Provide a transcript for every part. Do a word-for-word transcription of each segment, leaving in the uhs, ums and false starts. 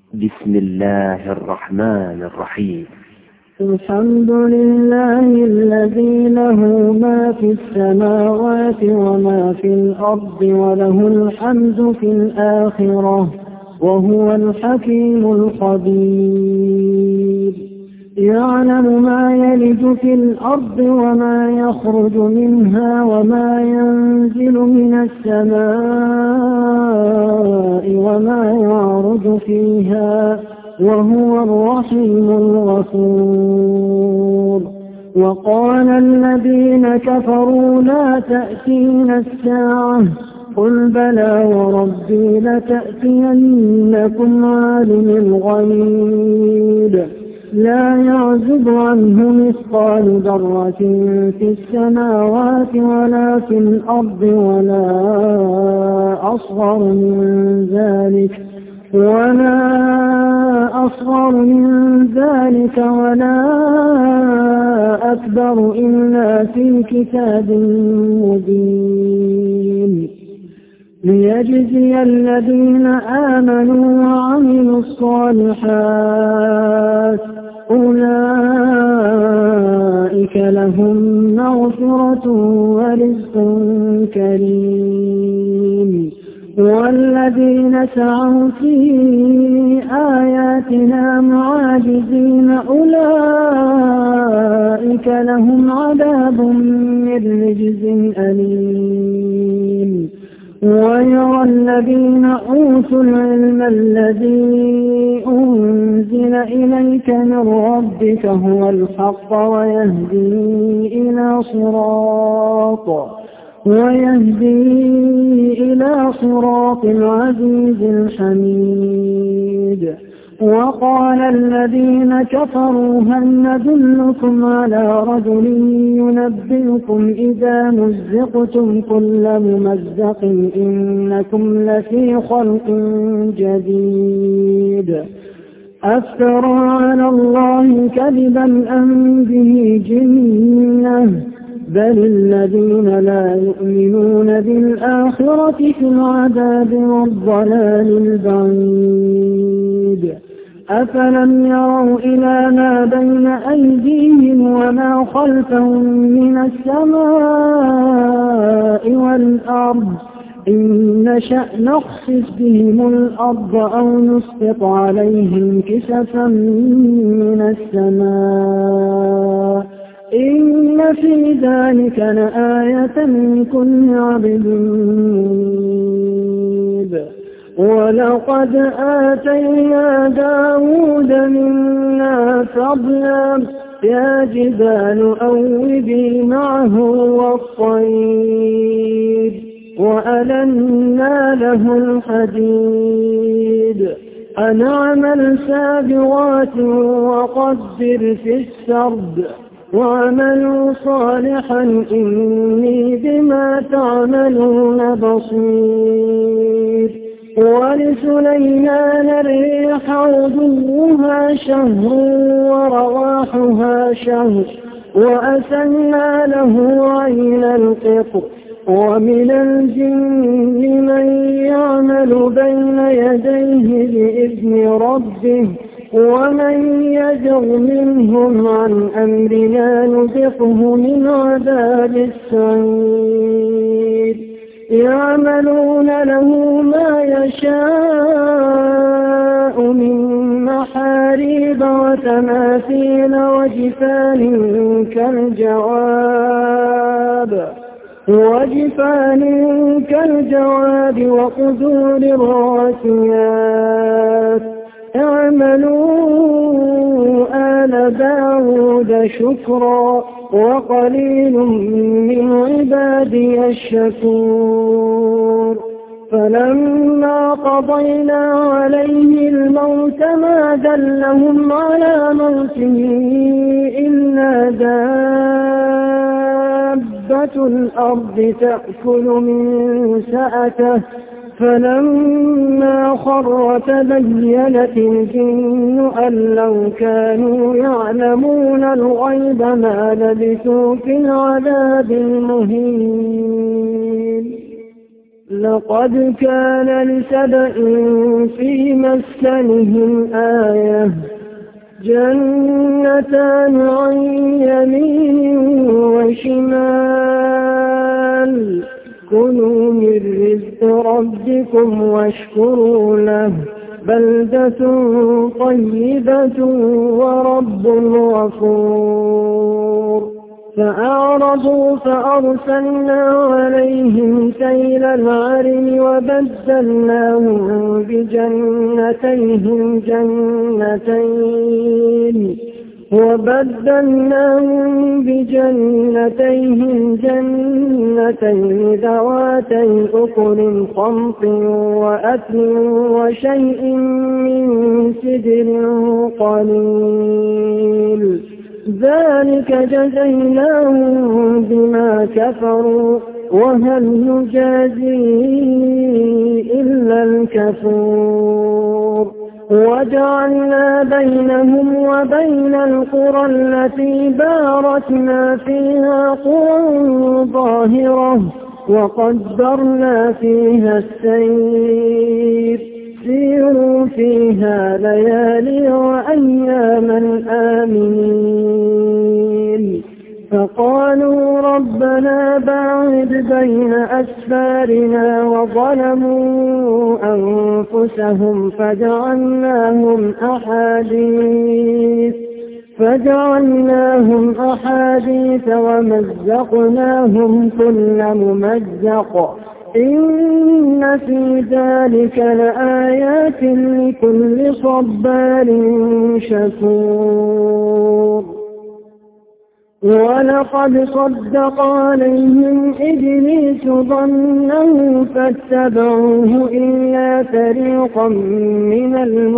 بسم الله الرحمن الرحيم. الحمد لله الذي له ما في السماوات وما في الأرض وله الحمد في الآخرة وهو الحكيم الخبير. يعلم ما يلج في الأرض وما يخرج منها وما ينزل من السماء وما يعرج فيها وهو الرحيم الغفور. وقال الذين كفروا لا تأتينا الساعة قل بلى وربي لتأتينكم عالم الغيب لا يعزب عنه مثقال ذرة في السماوات ولا في الأرض ولا أصغر من ذلك ولا أصغر من ذلك ولا أكبر إلا في كتاب مبين. ليجزي الذين آمنوا وعملوا الصالحات أولئك لهم مغفرة ورزق كريم. والذين سعوا في آياتنا معاجزين أولئك لهم عذاب من رجز أليم. ويرى الذين أوتوا العلم الذي أنزل إليك من ربك هو الحق ويهدي إلى صراط ويهدي إلى صراط العزيز الحميد. وقال الذين كفروا هل ندلكم على رجل ينبئكم إذا مزقتم كل ممزق إنكم لفي خلق جديد أفترى على الله كذبا أم به جنة بل الذين لا يؤمنون بالآخرة في العذاب والضلال البعيد. أفلم يروا إلى ما بين أيديهم وما خلفهم من السماء والأرض إن نشأ نخسف بهم الأرض أو نسقط عليهم كسفا من السماء إن في ذلك لآية لكل عبد منيب. ولقد آتينا داود منا فضلا يا جبال أوبي معه والطير وألنا له الحديد أن اعمل سابغات وقدر في السرد وعملوا صالحا إني بما تعملون بصير. ولسليمان الريح غدوها شهر ورواحها شهر وأسلنا له عين القطر. ومن الجن من يعمل بين يديه بإذن ربه ومن يزغ منهم عن أمرنا نذقه من عذاب السعير. يعملون له ما يشاء من محاريب وتماثيل وجفان كالجواب وجفان كالجواب وقدور الراسيات. اعملوا آل داود شكرا وقليل من عبادي الشكور. فلما قضينا عليه الموت ما دلهم على موته إلا دابة الأرض تأكل من سأته فلما خر تبينت الجن أن لو كانوا يعلمون الغيب ما لبثوا في العذاب المهين. لقد كان لسبإ في مسكنهم آية جنتان عن يمين وشمال كلوا من رزق ربكم واشكروا له بلدة طيبة ورب غفور فأعرضوا فأرسلنا عليهم سيل العرم وبدلناهم بجنتيهم جنتين وبدلناهم بجنتيهم جنتين ذواتي أكل خمط وأثل وشيء من سدر قليل ذلك جزيناهم بما كفروا وهل نجازي إلا الكفور وجعلنا بينهم وبين القرى التي باركنا فيها قرى ظاهرة وقدرنا فيها السير سيروا فيها ليالي وأياما آمنين فقالوا ربنا باعد بين أسفارنا وظلموا أنفسهم فجعلناهم أحاديث فجعلناهم أحاديث ومزقناهم كل ممزق إن في ذلك لآيات لكل صبار شكور ولقد صدق عليهم إبليس ظنه فاتبعوه إلا فريقا من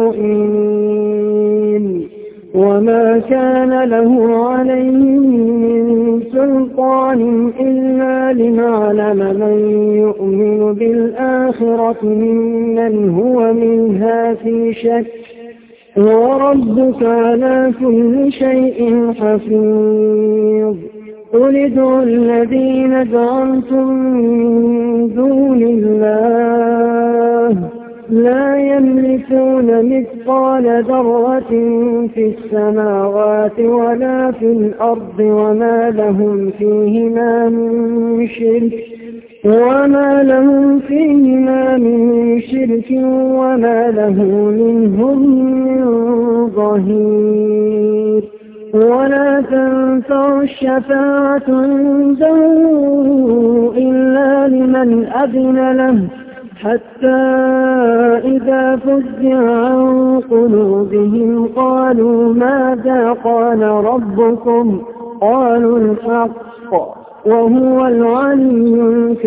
المؤمنين وما كان له عليهم من سلطان إلا لنعلم من يؤمن بالآخرة ممن هو منها في شك وربك على كل شيء حفيظ قل ادعوا الذين زعمتم من دون الله لا يملكون مثقال ذرة في السماوات ولا في الأرض وما لهم فيهما من شرك وما لهم فيهما من شرك وما له منهم من ظهير ولا تنفع الشفاعة عنده إلا لمن أذن له حتى إذا فزع عن قلوبهم قالوا ماذا قال ربكم قالوا الحق وهو العلي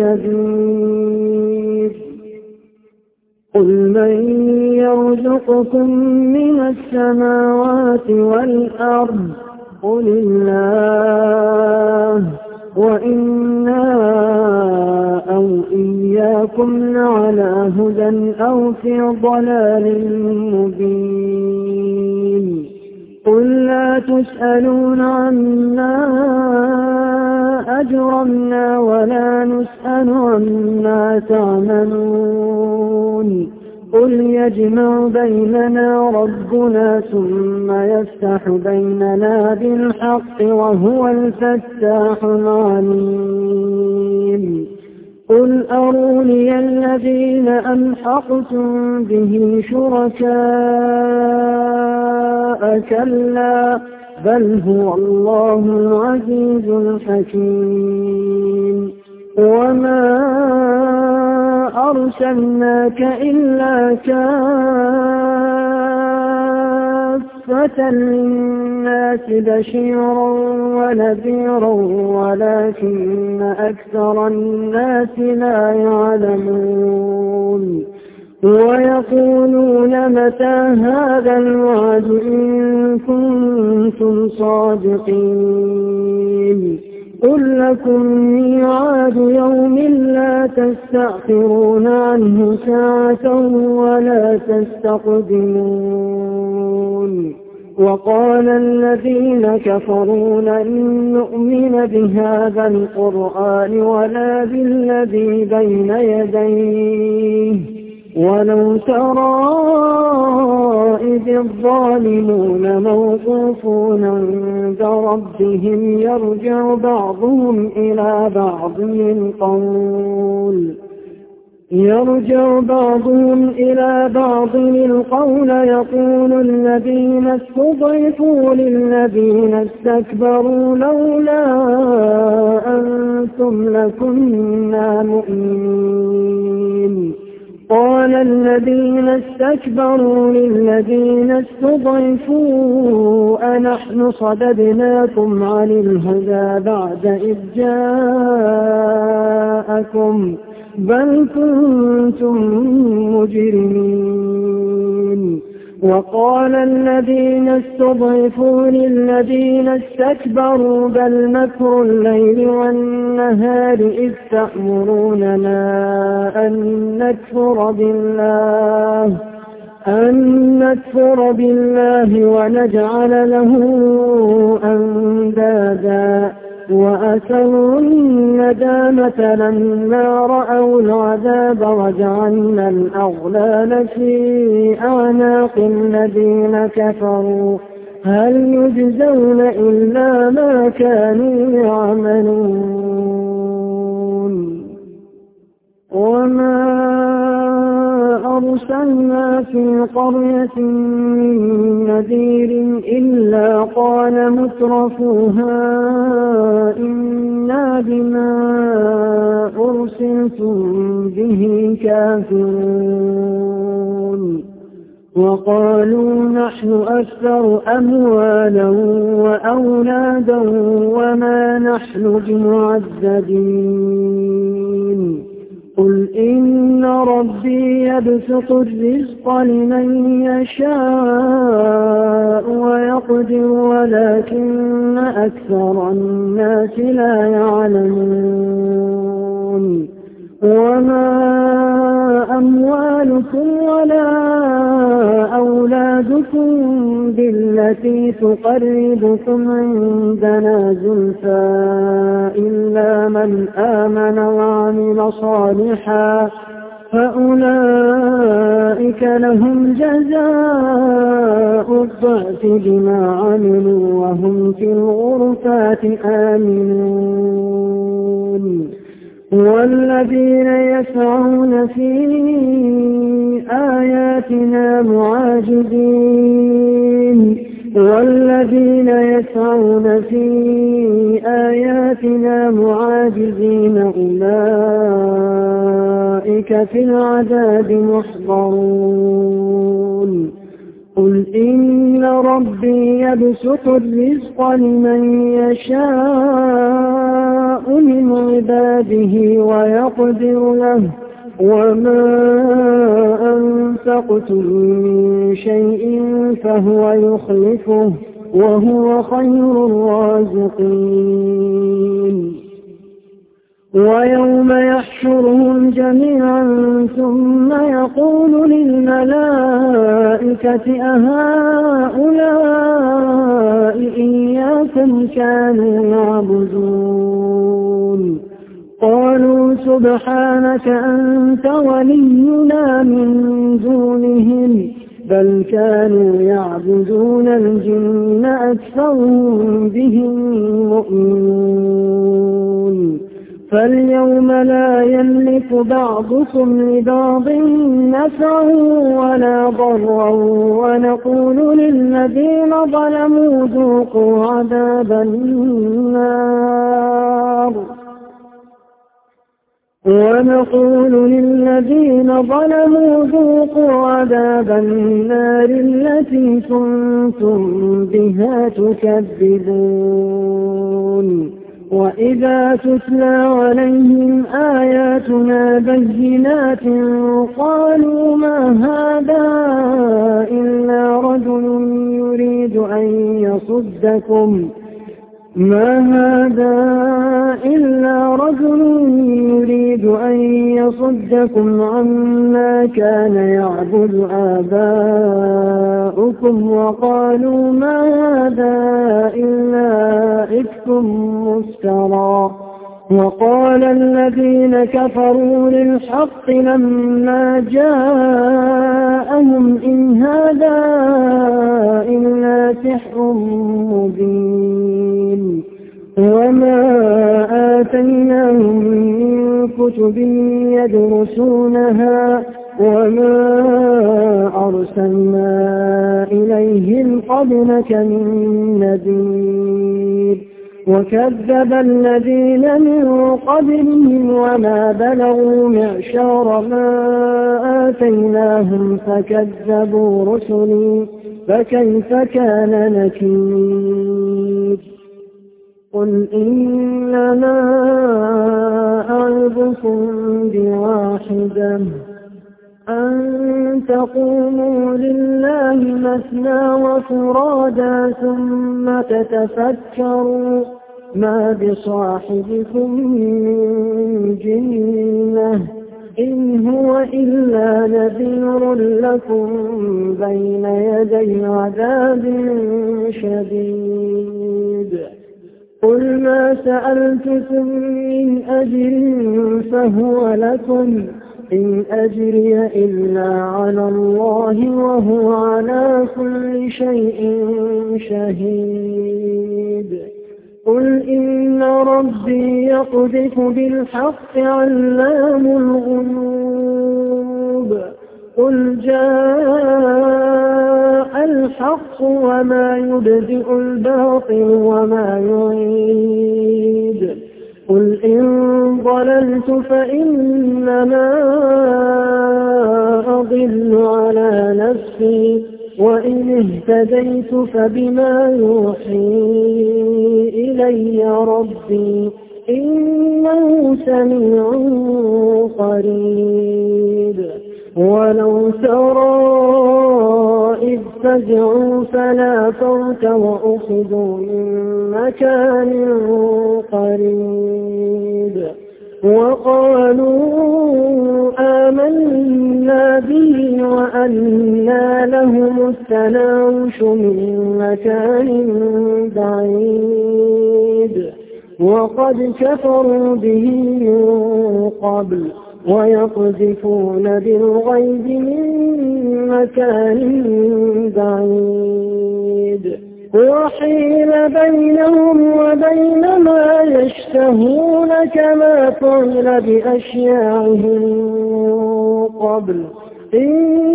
الكبير قل من يرزقكم من السماوات والأرض قل الله وإنا أو إياكم لعلى هدى أو في ضلال مبين قل لا تسألون عما أجرمنا ولا نسأل عما تعملون قل يجمع بيننا ربنا ثم يفتح بيننا بالحق وهو الفتاح العليم قل أروني الذين ألحقتم به شركاء كلا بل هو الله العزيز الحكيم وما أرسلناك إلا كافة للناس بشيرا ونذيرا ولكن أكثر الناس لا يعلمون ويقولون متى هذا الوعد إن كنتم صادقين قل لكم ميعاد يوم لا تستأخرون عنه ساعة ولا تستقدمون وقال الذين كفروا لن نؤمن بهذا القرآن ولا بالذي بين يديه ولو ترى إذ الظالمون موقوفون عند ربهم يرجع بعضهم إلى بعض القول يرجع بعضهم إلى بعض القول يقول الذين استضعفوا للذين استكبروا لولا أنتم لكنا مؤمنين قال الذين استكبروا للذين استضعفوا أنحن صددناكم عن الهدى بعد إذ جاءكم بل كنتم مجرمين وقال الذين استضعفوا للذين استكبروا بل مكر الليل والنهار إذ تأمروننا أن نكفر بالله أن نكفر بالله ونجعل له أندادا وأسروا الندامة لما رأوا العذاب وجعلنا الأغلال في أعناق الذين كفروا هل يجزون إلا ما كانوا يعملون وما أرسلنا في قرية من نذير إلا قال مترفوها إنا بما أرسلتم به كافرون وقالوا نحن أكثر أموالا وأولادا وما نحن بمعذبين قل إن ربي يبسط الرزق لمن يشاء ويقدر ولكن أكثر الناس لا يعلمون وما أموالكم ولا أولادكم بالتي تقربكم عندنا زلفى إلا من آمن وعمل صالحا فأولئك لهم جزاء الضعف بما عملوا وهم في الغرفات آمنون والذين يسعون في آياتنا معاجزين والذين يسعون في آياتنا معاجزين أولئك في العذاب محضرون قل إن ربي يبسط الرزق لمن يشاء من عباده ويقدر له وما أنفقتم من شيء فهو يخلفه وهو خير الرازقين ويوم يحشرهم جميعا ثم يقول للملائكة أهؤلاء إياكم كانوا يعبدون قالوا سبحانك أنت ولينا من دونهم بل كانوا يعبدون الجن أكثرهم بهم مؤمنون فاليوم لا يملك بعضكم لبعض نفعا ولا ضرا ونقول للذين ظلموا ذوقوا عذاب النار ونقول للذين ظلموا ذوقوا عذاب النار التي كنتم بها تكذبون وإذا تتلى عليهم آياتنا بينات قالوا ما هذا إلا رجل يريد أن يصدكم ما هذا إلا رجل يريد أن يصدكم عما كان يعبد آباؤكم وقالوا ما هذا إلا إفك مفترى. وقال الذين كفروا للحق لما جاءهم إن هذا إلا سحر مبين. وما آتيناهم من كتب يدرسونها وما أرسلنا إليهم قبلك من نذير. وكذب الذين من قبلهم وما بلغوا معشار ما آتيناهم فكذبوا رسلي فكيف كان نكير. قل إنما أعظكم بواحدة أن تقوموا لله مثنى وفرادا ثم تتفكروا ما بصاحبكم من جنة إن هو إلا نذير لكم بين يدي عذاب شديد. قل ما سألتكم من أجر فهو لكم إن أجري إلا على الله وهو على كل شيء شهيد. قل إن ربي يقذف بالحق علام الغيوب. قل جاء الحق وما يبدئ الباطل وما يعيد. قل إن ضللت فإنما أضل على نفسي وإن اهتديت فبما يوحي إلي ربي إنه سميع قريب. ولو ترى إذ فزعوا فلا فوت وأخذوا من مكان قريب وقالوا آمنا به وأنى لهم التناوش من مكان بعيد وقد كفروا به من قبل ويقذفون بالغيب من مكان بعيد وحيل بينهم وبين ما يشتهون كما فعل بأشياعهم قبل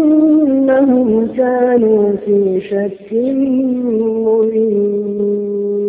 إنهم كانوا في شك مريب.